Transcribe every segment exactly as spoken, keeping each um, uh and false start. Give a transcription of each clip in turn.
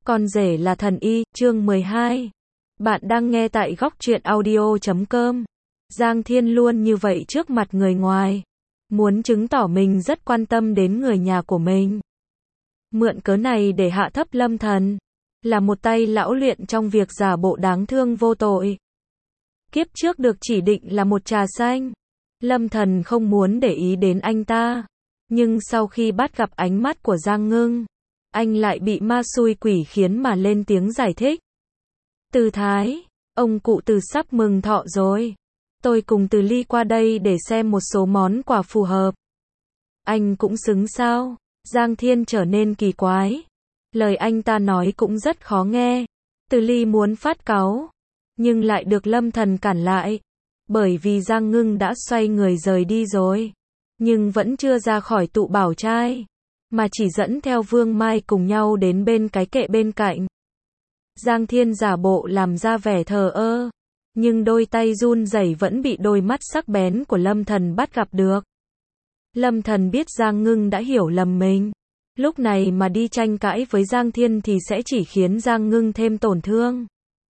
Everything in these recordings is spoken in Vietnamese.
Con rể là thần y, chương mười hai. Bạn đang nghe tại góc truyện audio chấm com. Giang Thiên luôn như vậy trước mặt người ngoài. Muốn chứng tỏ mình rất quan tâm đến người nhà của mình. Mượn cớ này để hạ thấp Lâm Thần. Là một tay lão luyện trong việc giả bộ đáng thương vô tội. Kiếp trước được chỉ định là một trà xanh. Lâm Thần không muốn để ý đến anh ta. Nhưng sau khi bắt gặp ánh mắt của Giang Ngưng, anh lại bị ma xui quỷ khiến mà lên tiếng giải thích. Từ Thái, ông cụ Từ sắp mừng thọ rồi. Tôi cùng Từ Ly qua đây để xem một số món quà phù hợp. Anh cũng xứng sao? Giang Thiên trở nên kỳ quái. Lời anh ta nói cũng rất khó nghe. Từ Ly muốn phát cáu, nhưng lại được Lâm Thần cản lại. Bởi vì Giang Ngưng đã xoay người rời đi rồi. Nhưng vẫn chưa ra khỏi tụ bảo trai. Mà chỉ dẫn theo Vương Mai cùng nhau đến bên cái kệ bên cạnh. Giang Thiên giả bộ làm ra vẻ thờ ơ. Nhưng đôi tay run rẩy vẫn bị đôi mắt sắc bén của Lâm Thần bắt gặp được. Lâm Thần biết Giang Ngưng đã hiểu lầm mình. Lúc này mà đi tranh cãi với Giang Thiên thì sẽ chỉ khiến Giang Ngưng thêm tổn thương.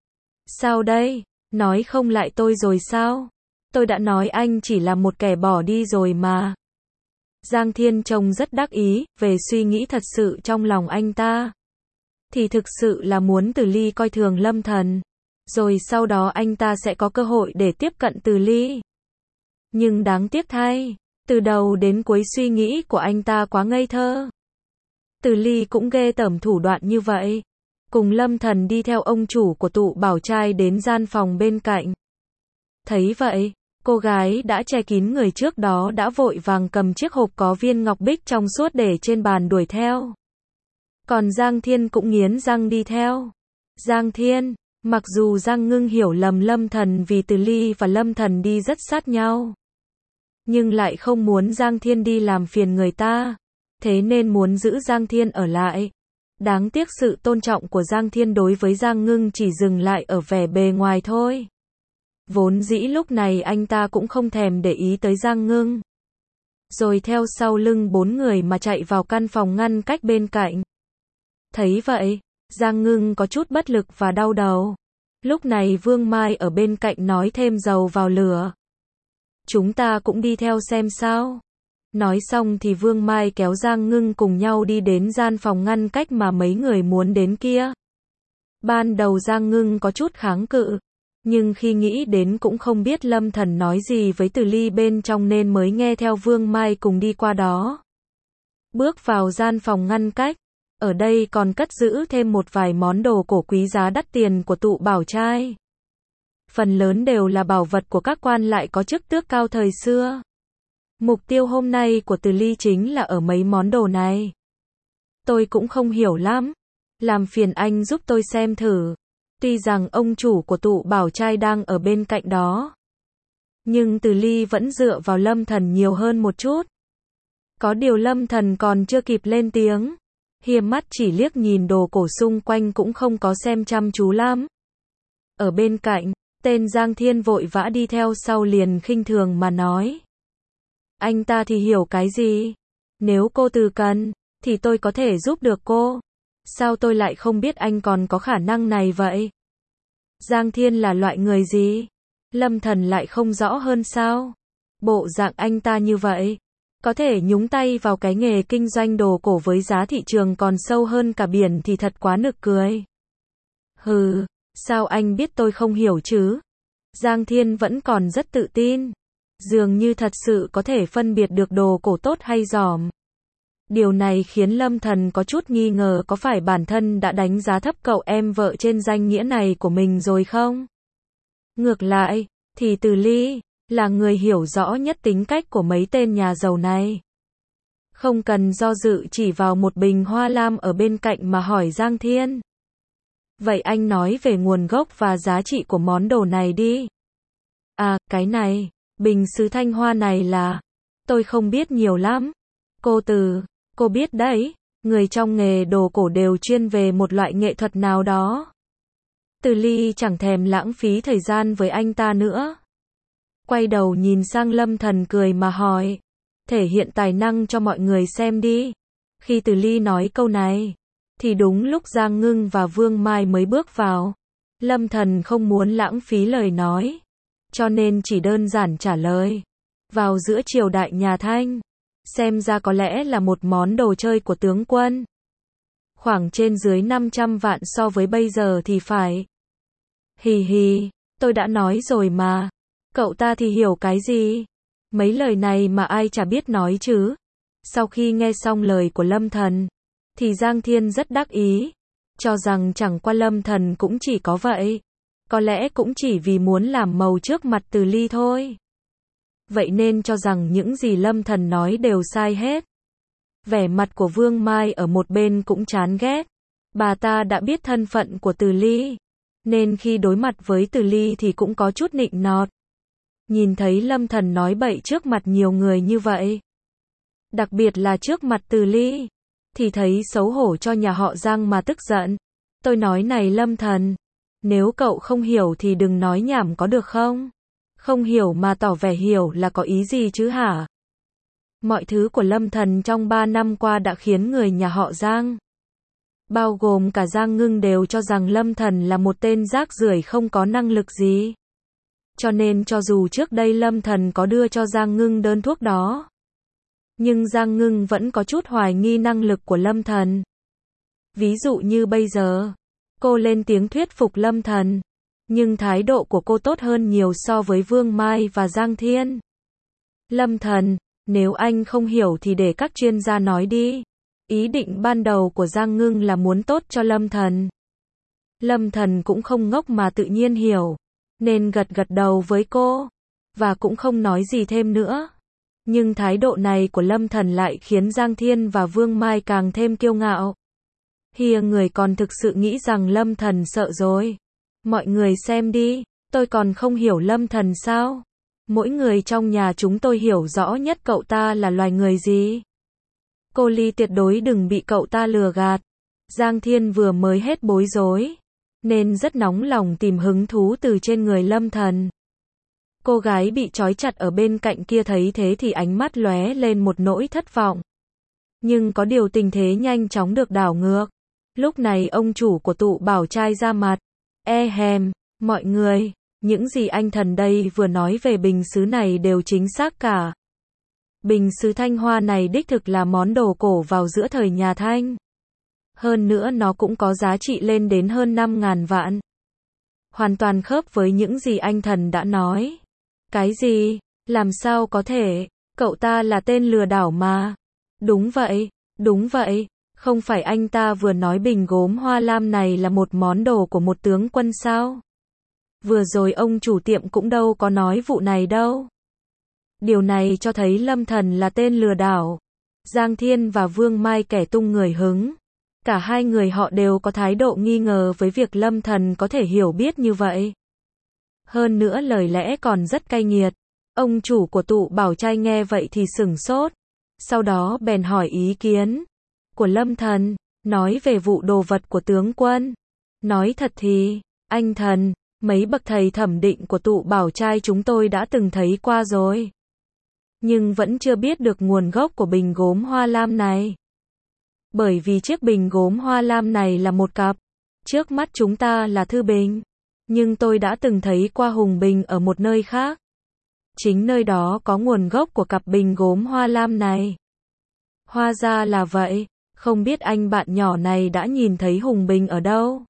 Sao đây? Nói không lại tôi rồi sao? Tôi đã nói anh chỉ là một kẻ bỏ đi rồi mà. Giang Thiên trông rất đắc ý, về suy nghĩ thật sự trong lòng anh ta. Thì thực sự là muốn Từ Ly coi thường Lâm Thần. Rồi sau đó anh ta sẽ có cơ hội để tiếp cận Từ Ly. Nhưng đáng tiếc thay, từ đầu đến cuối suy nghĩ của anh ta quá ngây thơ. Từ Ly cũng ghê tởm thủ đoạn như vậy. Cùng Lâm Thần đi theo ông chủ của tụ bảo trai đến gian phòng bên cạnh. Thấy vậy, cô gái đã che kín người trước đó đã vội vàng cầm chiếc hộp có viên ngọc bích trong suốt để trên bàn đuổi theo. Còn Giang Thiên cũng nghiến răng đi theo. Giang Thiên, mặc dù Giang Ngưng hiểu lầm Lâm Thần vì Từ Ly và Lâm Thần đi rất sát nhau, nhưng lại không muốn Giang Thiên đi làm phiền người ta. Thế nên muốn giữ Giang Thiên ở lại. Đáng tiếc sự tôn trọng của Giang Thiên đối với Giang Ngưng chỉ dừng lại ở vẻ bề ngoài thôi. Vốn dĩ lúc này anh ta cũng không thèm để ý tới Giang Ngưng. Rồi theo sau lưng bốn người mà chạy vào căn phòng ngăn cách bên cạnh. Thấy vậy, Giang Ngưng có chút bất lực và đau đầu. Lúc này Vương Mai ở bên cạnh nói thêm dầu vào lửa. Chúng ta cũng đi theo xem sao. Nói xong thì Vương Mai kéo Giang Ngưng cùng nhau đi đến gian phòng ngăn cách mà mấy người muốn đến kia. Ban đầu Giang Ngưng có chút kháng cự. Nhưng khi nghĩ đến cũng không biết Lâm Thần nói gì với Từ Ly bên trong nên mới nghe theo Vương Mai cùng đi qua đó. Bước vào gian phòng ngăn cách. Ở đây còn cất giữ thêm một vài món đồ cổ quý giá đắt tiền của tụ bảo trai. Phần lớn đều là bảo vật của các quan lại có chức tước cao thời xưa. Mục tiêu hôm nay của Từ Ly chính là ở mấy món đồ này. Tôi cũng không hiểu lắm. Làm phiền anh giúp tôi xem thử. Tuy rằng ông chủ của tụ bảo trai đang ở bên cạnh đó. Nhưng Từ Ly vẫn dựa vào Lâm Thần nhiều hơn một chút. Có điều Lâm Thần còn chưa kịp lên tiếng. Hiềm mắt chỉ liếc nhìn đồ cổ xung quanh cũng không có xem chăm chú lắm. Ở bên cạnh, tên Giang Thiên vội vã đi theo sau liền khinh thường mà nói. Anh ta thì hiểu cái gì? Nếu cô Từ cần, thì tôi có thể giúp được cô. Sao tôi lại không biết anh còn có khả năng này vậy? Giang Thiên là loại người gì? Lâm Thần lại không rõ hơn sao? Bộ dạng anh ta như vậy, có thể nhúng tay vào cái nghề kinh doanh đồ cổ với giá thị trường còn sâu hơn cả biển thì thật quá nực cười. Hừ, sao anh biết tôi không hiểu chứ? Giang Thiên vẫn còn rất tự tin. Dường như thật sự có thể phân biệt được đồ cổ tốt hay giỏm. Điều này khiến Lâm Thần có chút nghi ngờ có phải bản thân đã đánh giá thấp cậu em vợ trên danh nghĩa này của mình rồi không? Ngược lại, thì Từ Ly là người hiểu rõ nhất tính cách của mấy tên nhà giàu này. Không cần do dự chỉ vào một bình hoa lam ở bên cạnh mà hỏi Giang Thiên. Vậy anh nói về nguồn gốc và giá trị của món đồ này đi. À, cái này, bình sứ thanh hoa này là... Tôi không biết nhiều lắm. Cô Từ, cô biết đấy, người trong nghề đồ cổ đều chuyên về một loại nghệ thuật nào đó. Từ Ly chẳng thèm lãng phí thời gian với anh ta nữa. Quay đầu nhìn sang Lâm Thần cười mà hỏi. Thể hiện tài năng cho mọi người xem đi. Khi Từ Ly nói câu này, thì đúng lúc Giang Ngưng và Vương Mai mới bước vào. Lâm Thần không muốn lãng phí lời nói, cho nên chỉ đơn giản trả lời. Vào giữa triều đại nhà Thanh, xem ra có lẽ là một món đồ chơi của tướng quân. Khoảng trên dưới năm trăm vạn so với bây giờ thì phải. Hì hì, tôi đã nói rồi mà. Cậu ta thì hiểu cái gì? Mấy lời này mà ai chả biết nói chứ. Sau khi nghe xong lời của Lâm Thần, thì Giang Thiên rất đắc ý, cho rằng chẳng qua Lâm Thần cũng chỉ có vậy. Có lẽ cũng chỉ vì muốn làm màu trước mặt Từ Ly thôi. Vậy nên cho rằng những gì Lâm Thần nói đều sai hết. Vẻ mặt của Vương Mai ở một bên cũng chán ghét. Bà ta đã biết thân phận của Từ Ly, nên khi đối mặt với Từ Ly thì cũng có chút nịnh nọt. Nhìn thấy Lâm Thần nói bậy trước mặt nhiều người như vậy, đặc biệt là trước mặt Từ Ly, thì thấy xấu hổ cho nhà họ Giang mà tức giận. Tôi nói này Lâm Thần, nếu cậu không hiểu thì đừng nói nhảm có được không? Không hiểu mà tỏ vẻ hiểu là có ý gì chứ hả? Mọi thứ của Lâm Thần trong ba năm qua đã khiến người nhà họ Giang, bao gồm cả Giang Ngưng đều cho rằng Lâm Thần là một tên rác rưởi không có năng lực gì. Cho nên cho dù trước đây Lâm Thần có đưa cho Giang Ngưng đơn thuốc đó, nhưng Giang Ngưng vẫn có chút hoài nghi năng lực của Lâm Thần. Ví dụ như bây giờ, cô lên tiếng thuyết phục Lâm Thần, nhưng thái độ của cô tốt hơn nhiều so với Vương Mai và Giang Thiên. Lâm Thần, nếu anh không hiểu thì để các chuyên gia nói đi. Ý định ban đầu của Giang Ngưng là muốn tốt cho Lâm Thần. Lâm Thần cũng không ngốc mà tự nhiên hiểu, nên gật gật đầu với cô, và cũng không nói gì thêm nữa. Nhưng thái độ này của Lâm Thần lại khiến Giang Thiên và Vương Mai càng thêm kiêu ngạo. Hìa, người còn thực sự nghĩ rằng Lâm Thần sợ rồi. Mọi người xem đi, tôi còn không hiểu Lâm Thần sao? Mỗi người trong nhà chúng tôi hiểu rõ nhất cậu ta là loài người gì. Cô Ly tuyệt đối đừng bị cậu ta lừa gạt. Giang Thiên vừa mới hết bối rối, nên rất nóng lòng tìm hứng thú từ trên người Lâm Thần. Cô gái bị trói chặt ở bên cạnh kia thấy thế thì ánh mắt lóe lên một nỗi thất vọng. Nhưng có điều tình thế nhanh chóng được đảo ngược. Lúc này ông chủ của tụ bảo trai ra mặt. E hèm, mọi người, những gì anh Thần đây vừa nói về bình sứ này đều chính xác cả. Bình sứ Thanh Hoa này đích thực là món đồ cổ vào giữa thời nhà Thanh. Hơn nữa nó cũng có giá trị lên đến hơn năm ngàn vạn. Hoàn toàn khớp với những gì anh Thần đã nói. Cái gì? Làm sao có thể? Cậu ta là tên lừa đảo mà. Đúng vậy, đúng vậy. Không phải anh ta vừa nói bình gốm hoa lam này là một món đồ của một tướng quân sao? Vừa rồi ông chủ tiệm cũng đâu có nói vụ này đâu. Điều này cho thấy Lâm Thần là tên lừa đảo. Giang Thiên và Vương Mai kẻ tung người hứng. Cả hai người họ đều có thái độ nghi ngờ với việc Lâm Thần có thể hiểu biết như vậy. Hơn nữa lời lẽ còn rất cay nghiệt. Ông chủ của tụ bảo trai nghe vậy thì sửng sốt. Sau đó bèn hỏi ý kiến của Lâm Thần, nói về vụ đồ vật của tướng quân. Nói thật thì, anh Thần, mấy bậc thầy thẩm định của tụ bảo trai chúng tôi đã từng thấy qua rồi. Nhưng vẫn chưa biết được nguồn gốc của bình gốm hoa lam này. Bởi vì chiếc bình gốm hoa lam này là một cặp. Trước mắt chúng ta là thư bình. Nhưng tôi đã từng thấy qua hùng bình ở một nơi khác. Chính nơi đó có nguồn gốc của cặp bình gốm hoa lam này. Hóa ra là vậy, không biết anh bạn nhỏ này đã nhìn thấy hùng bình ở đâu.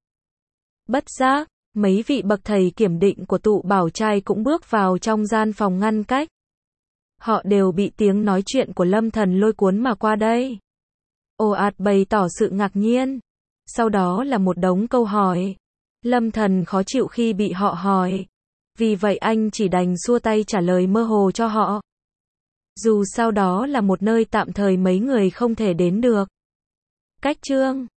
Bất giác, mấy vị bậc thầy kiểm định của tụ bảo trai cũng bước vào trong gian phòng ngăn cách. Họ đều bị tiếng nói chuyện của Lâm Thần lôi cuốn mà qua đây. Ồ ạt bày tỏ sự ngạc nhiên. Sau đó là một đống câu hỏi. Lâm Thần khó chịu khi bị họ hỏi. Vì vậy anh chỉ đành xua tay trả lời mơ hồ cho họ. Dù sao đó là một nơi tạm thời mấy người không thể đến được. Cách chương